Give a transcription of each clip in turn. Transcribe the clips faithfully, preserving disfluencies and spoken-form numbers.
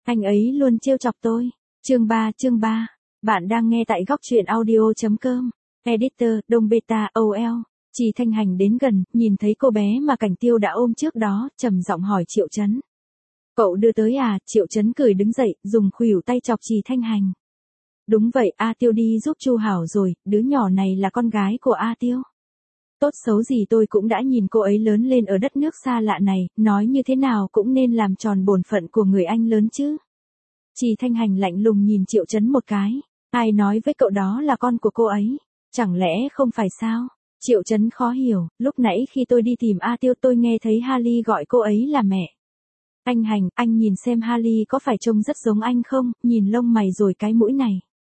Anh ấy luôn trêu chọc tôi. Chương ba, chương ba. Bạn đang nghe tại góc truyện audio.com. Editor, Đông Beta, o lờ. Trì Thanh Hành đến gần, nhìn thấy cô bé mà Cảnh Tiêu đã ôm trước đó, trầm giọng hỏi Triệu Chấn. Cậu đưa tới à? Triệu Chấn cười đứng dậy, dùng khuỷu tay chọc Trì Thanh Hành. Đúng vậy, A Tiêu đi giúp Chu Hảo rồi, đứa nhỏ này là con gái của A Tiêu. Tốt xấu gì tôi cũng đã nhìn cô ấy lớn lên ở đất nước xa lạ này, nói như thế nào cũng nên làm tròn bổn phận của người anh lớn chứ. Trì Thanh Hành lạnh lùng nhìn Triệu Chấn một cái. Ai nói với cậu đó là con của cô ấy? Chẳng lẽ không phải sao? Triệu Chấn khó hiểu, lúc nãy khi tôi đi tìm A Tiêu tôi nghe thấy Harley gọi cô ấy là mẹ. Anh Hành, anh nhìn xem Harley có phải trông rất giống anh không, nhìn lông mày rồi cái mũi này.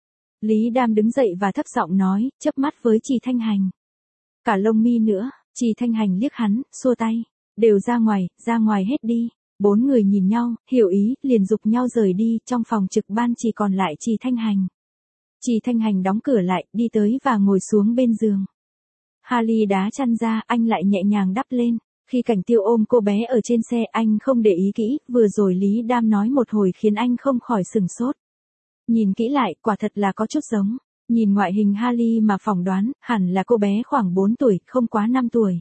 Lý Đam đứng dậy và thấp giọng nói, chớp mắt với Trì Thanh Hành. Cả lông mi nữa. Trì Thanh Hành liếc hắn, xua tay. Đều ra ngoài, ra ngoài hết đi. Bốn người nhìn nhau, hiểu ý, liền giục nhau rời đi, trong phòng trực ban chỉ còn lại Trì Thanh Hành. Trì Thanh Hành đóng cửa lại, đi tới và ngồi xuống bên giường. Harley đá chăn ra, anh lại nhẹ nhàng đắp lên. Khi Cảnh Tiêu ôm cô bé ở trên xe, anh không để ý kỹ, vừa rồi Lý Đam nói một hồi khiến anh không khỏi sừng sốt. Nhìn kỹ lại, quả thật là có chút giống. Nhìn ngoại hình Harley mà phỏng đoán, hẳn là cô bé khoảng bốn tuổi, không quá năm tuổi.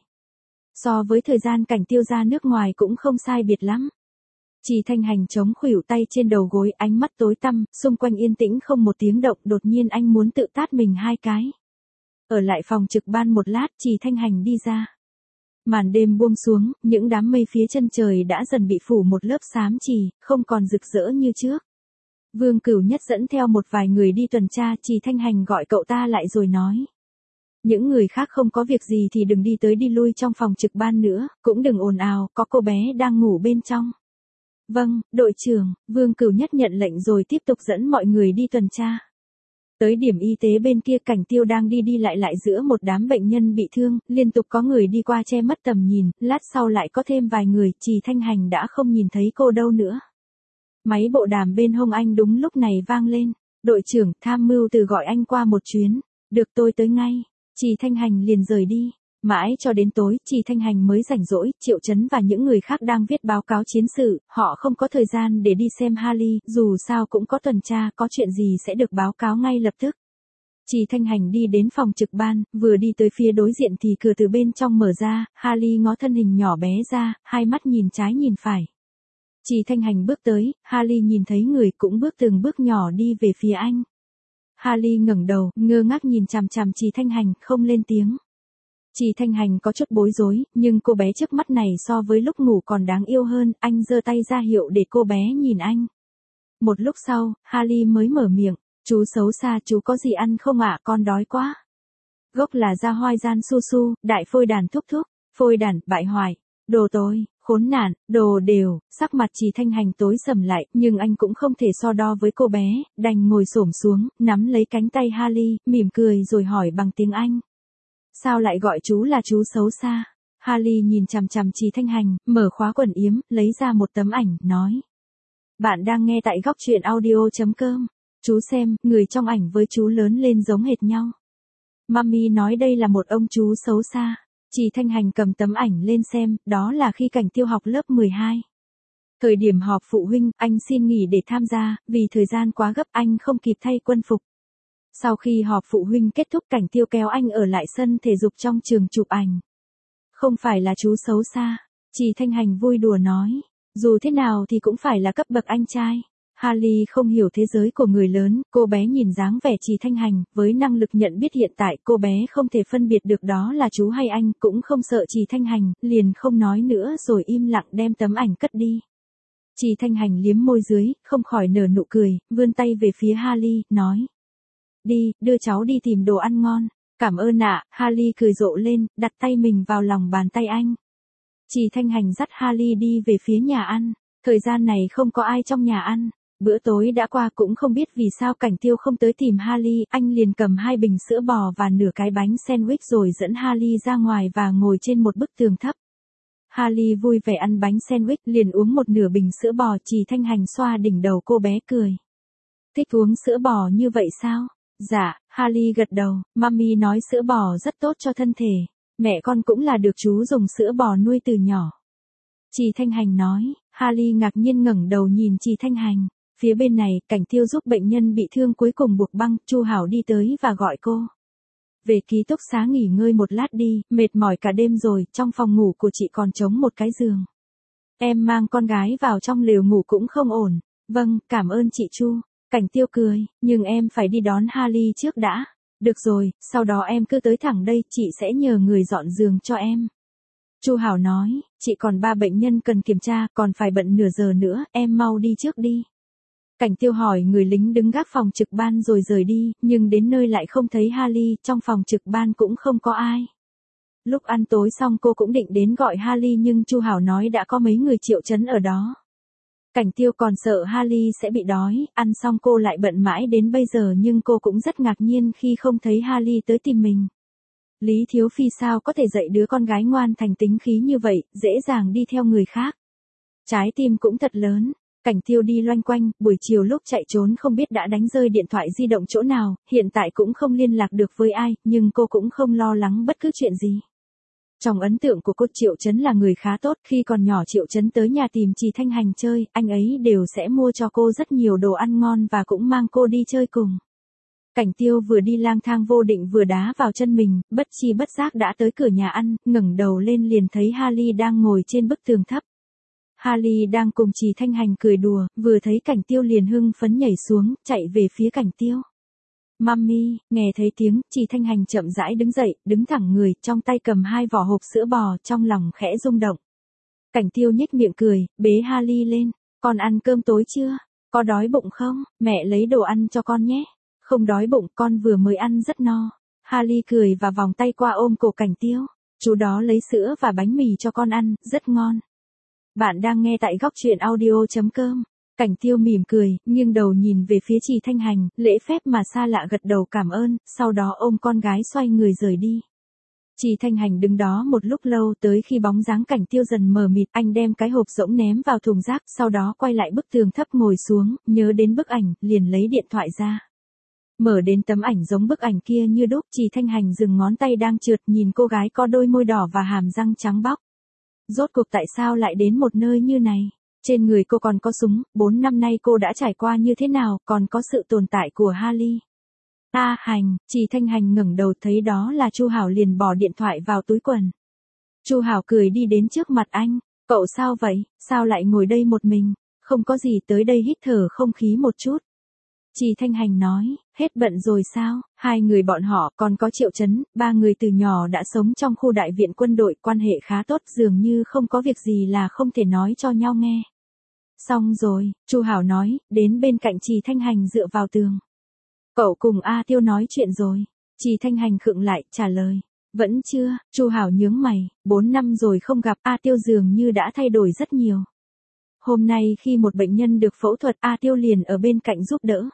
So với thời gian Cảnh Tiêu ra nước ngoài cũng không sai biệt lắm. Trì Thanh Hành chống khuỷu tay trên đầu gối, ánh mắt tối tăm, xung quanh yên tĩnh không một tiếng động, đột nhiên anh muốn tự tát mình hai cái. Ở lại phòng trực ban một lát, Trì Thanh Hành đi ra. Màn đêm buông xuống, những đám mây phía chân trời đã dần bị phủ một lớp xám chì, không còn rực rỡ như trước. Vương Cửu Nhất dẫn theo một vài người đi tuần tra, Trì Thanh Hành gọi cậu ta lại rồi nói. Những người khác không có việc gì thì đừng đi tới đi lui trong phòng trực ban nữa, cũng đừng ồn ào, có cô bé đang ngủ bên trong. Vâng, đội trưởng, Vương Cửu Nhất nhận lệnh rồi tiếp tục dẫn mọi người đi tuần tra. Tới điểm y tế bên kia, Cảnh Tiêu đang đi đi lại lại giữa một đám bệnh nhân bị thương, liên tục có người đi qua che mất tầm nhìn, lát sau lại có thêm vài người, Trì Thanh Hành đã không nhìn thấy cô đâu nữa. Máy bộ đàm bên hông anh đúng lúc này vang lên. Đội trưởng, tham mưu từ gọi anh qua một chuyến. Được, tôi tới ngay. Trì Thanh Hành liền rời đi. Mãi cho đến tối, Trì Thanh Hành mới rảnh rỗi, Triệu Chấn và những người khác đang viết báo cáo chiến sự, họ không có thời gian để đi xem Harley, dù sao cũng có tuần tra, có chuyện gì sẽ được báo cáo ngay lập tức. Trì Thanh Hành đi đến phòng trực ban, vừa đi tới phía đối diện thì cửa từ bên trong mở ra, Harley ngó thân hình nhỏ bé ra, hai mắt nhìn trái nhìn phải. Trì Thanh Hành bước tới, Harley nhìn thấy người cũng bước từng bước nhỏ đi về phía anh. Harley ngẩng đầu, ngơ ngác nhìn chằm chằm Trì Thanh Hành, không lên tiếng. Trì Thanh Hành có chút bối rối, nhưng cô bé trước mắt này so với lúc ngủ còn đáng yêu hơn, anh giơ tay ra hiệu để cô bé nhìn anh. Một lúc sau, Harley mới mở miệng, chú xấu xa, chú có gì ăn không ạ, con đói quá. Gốc là ra hoai gian su su, đại phôi đàn thúc thúc, phôi đàn, bại hoại, đồ tối, khốn nạn, đồ đều, sắc mặt Trì Thanh Hành tối sầm lại, nhưng anh cũng không thể so đo với cô bé, đành ngồi xổm xuống, nắm lấy cánh tay Harley, mỉm cười rồi hỏi bằng tiếng Anh. Sao lại gọi chú là chú xấu xa? Harley nhìn chằm chằm Trì Thanh Hành, mở khóa quần yếm, lấy ra một tấm ảnh, nói. Bạn đang nghe tại góc truyện audio.com. Chú xem, người trong ảnh với chú lớn lên giống hệt nhau. Mami nói đây là một ông chú xấu xa. Trì Thanh Hành cầm tấm ảnh lên xem, đó là khi Cảnh Tiêu học lớp mười hai. Thời điểm họp phụ huynh, anh xin nghỉ để tham gia, vì thời gian quá gấp anh không kịp thay quân phục. Sau khi họp phụ huynh kết thúc, Cảnh Tiêu kéo anh ở lại sân thể dục trong trường chụp ảnh. Không phải là chú xấu xa, Trì Thanh Hành vui đùa nói, dù thế nào thì cũng phải là cấp bậc anh trai. Harley không hiểu thế giới của người lớn, cô bé nhìn dáng vẻ Trì Thanh Hành, với năng lực nhận biết hiện tại cô bé không thể phân biệt được đó là chú hay anh, cũng không sợ Trì Thanh Hành, liền không nói nữa rồi im lặng đem tấm ảnh cất đi. Trì Thanh Hành liếm môi dưới, không khỏi nở nụ cười, vươn tay về phía Harley, nói. Đi, đưa cháu đi tìm đồ ăn ngon. Cảm ơn ạ, Harley cười rộ lên, đặt tay mình vào lòng bàn tay anh. Trì Thanh Hành dắt Harley đi về phía nhà ăn. Thời gian này không có ai trong nhà ăn. Bữa tối đã qua, cũng không biết vì sao Cảnh Tiêu không tới tìm Harley, anh liền cầm hai bình sữa bò và nửa cái bánh sandwich rồi dẫn Harley ra ngoài và ngồi trên một bức tường thấp. Harley vui vẻ ăn bánh sandwich, liền uống một nửa bình sữa bò. Trì Thanh Hành xoa đỉnh đầu cô bé cười. Thích uống sữa bò như vậy sao? Dạ, Harley gật đầu, Mami nói sữa bò rất tốt cho thân thể. Mẹ con cũng là được chú dùng sữa bò nuôi từ nhỏ. Trì Thanh Hành nói, Harley ngạc nhiên ngẩng đầu nhìn Trì Thanh Hành. Phía bên này, Cảnh Tiêu giúp bệnh nhân bị thương cuối cùng buộc băng, Chu Hảo đi tới và gọi cô. Về ký túc xá nghỉ ngơi một lát đi, mệt mỏi cả đêm rồi, trong phòng ngủ của chị còn trống một cái giường. Em mang con gái vào trong lều ngủ cũng không ổn. Vâng, cảm ơn chị Chu. Cảnh Tiêu cười, nhưng em phải đi đón Harley trước đã. Được rồi, sau đó em cứ tới thẳng đây, chị sẽ nhờ người dọn giường cho em. Chu Hảo nói, chị còn ba bệnh nhân cần kiểm tra, còn phải bận nửa giờ nữa, em mau đi trước đi. Cảnh Tiêu hỏi người lính đứng gác phòng trực ban rồi rời đi, nhưng đến nơi lại không thấy Harley, trong phòng trực ban cũng không có ai. Lúc ăn tối xong cô cũng định đến gọi Harley nhưng Chu Hảo nói đã có mấy người triệu chấn ở đó. Cảnh Tiêu còn sợ Harley sẽ bị đói, ăn xong cô lại bận mãi đến bây giờ nhưng cô cũng rất ngạc nhiên khi không thấy Harley tới tìm mình. Lý Thiếu Phi sao có thể dạy đứa con gái ngoan thành tính khí như vậy, dễ dàng đi theo người khác. Trái tim cũng thật lớn. Cảnh Tiêu đi loanh quanh, buổi chiều lúc chạy trốn không biết đã đánh rơi điện thoại di động chỗ nào, hiện tại cũng không liên lạc được với ai, nhưng cô cũng không lo lắng bất cứ chuyện gì. Trong ấn tượng của cô Triệu Chấn là người khá tốt, khi còn nhỏ Triệu Chấn tới nhà tìm Trì Thanh Hành chơi, anh ấy đều sẽ mua cho cô rất nhiều đồ ăn ngon và cũng mang cô đi chơi cùng. Cảnh Tiêu vừa đi lang thang vô định vừa đá vào chân mình, bất chi bất giác đã tới cửa nhà ăn, ngẩng đầu lên liền thấy Harley đang ngồi trên bức tường thấp. Harley đang cùng Trì Thanh Hành cười đùa, vừa thấy Cảnh Tiêu liền hưng phấn nhảy xuống, chạy về phía Cảnh Tiêu. Mummy, nghe thấy tiếng, Trì Thanh Hành chậm rãi đứng dậy, đứng thẳng người, trong tay cầm hai vỏ hộp sữa bò, trong lòng khẽ rung động. Cảnh Tiêu nhếch miệng cười, bế Harley lên, con ăn cơm tối chưa? Có đói bụng không? Mẹ lấy đồ ăn cho con nhé. Không đói bụng, con vừa mới ăn rất no. Harley cười và vòng tay qua ôm cổ Cảnh Tiêu. Chú đó lấy sữa và bánh mì cho con ăn, rất ngon. Bạn đang nghe tại góc truyện audio chấm com. Cảnh Tiêu mỉm cười, nghiêng đầu nhìn về phía Trì Thanh Hành, lễ phép mà xa lạ gật đầu cảm ơn, sau đó ôm con gái xoay người rời đi. Trì Thanh Hành đứng đó một lúc lâu tới khi bóng dáng Cảnh Tiêu dần mờ mịt, anh đem cái hộp rỗng ném vào thùng rác, sau đó quay lại bức tường thấp ngồi xuống, nhớ đến bức ảnh, liền lấy điện thoại ra. Mở đến tấm ảnh giống bức ảnh kia như đúc, Trì Thanh Hành dừng ngón tay đang trượt nhìn cô gái có đôi môi đỏ và hàm răng trắng bóc. Rốt cuộc tại sao lại đến một nơi như này? Trên người cô còn có súng, bốn năm nay cô đã trải qua như thế nào, còn có sự tồn tại của Harley. A Hành, Trì Thanh Hành ngẩng đầu thấy đó là Chu Hảo liền bỏ điện thoại vào túi quần. Chu Hảo cười đi đến trước mặt anh, cậu sao vậy, sao lại ngồi đây một mình, không có gì tới đây hít thở không khí một chút. Trì Thanh Hành nói, hết bận rồi sao, hai người bọn họ còn có Triệu Chấn, ba người từ nhỏ đã sống trong khu đại viện quân đội, quan hệ khá tốt, dường như không có việc gì là không thể nói cho nhau nghe. Xong rồi, Chu Hảo nói, đến bên cạnh Trì Thanh Hành dựa vào tường. Cậu cùng A Tiêu nói chuyện rồi. Trì Thanh Hành khựng lại, trả lời. Vẫn chưa, Chu Hảo nhướng mày, bốn năm rồi không gặp, A Tiêu dường như đã thay đổi rất nhiều. Hôm nay khi một bệnh nhân được phẫu thuật, A Tiêu liền ở bên cạnh giúp đỡ.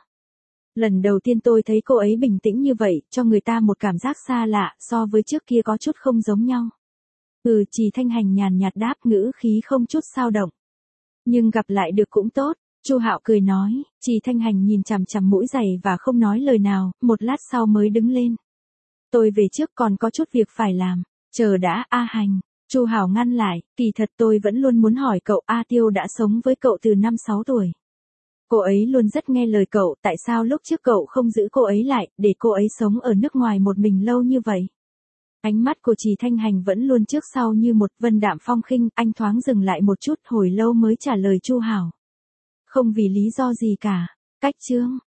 Lần đầu tiên tôi thấy cô ấy bình tĩnh như vậy, cho người ta một cảm giác xa lạ, so với trước kia có chút không giống nhau. Ừ, Trì Thanh Hành nhàn nhạt đáp, ngữ khí không chút xao động. Nhưng gặp lại được cũng tốt, Chu Hạo cười nói, Trì Thanh Hành nhìn chằm chằm mũi giày và không nói lời nào, một lát sau mới đứng lên. Tôi về trước còn có chút việc phải làm, chờ đã, A Hành. Chu Hảo ngăn lại, kỳ thật tôi vẫn luôn muốn hỏi cậu, A Tiêu đã sống với cậu từ năm sáu tuổi. Cô ấy luôn rất nghe lời cậu, tại sao lúc trước cậu không giữ cô ấy lại, để cô ấy sống ở nước ngoài một mình lâu như vậy? Ánh mắt của Trì Thanh Hành vẫn luôn trước sau như một vân đạm phong khinh, anh thoáng dừng lại một chút, hồi lâu mới trả lời Chu Hảo. Không vì lý do gì cả. Cách chương.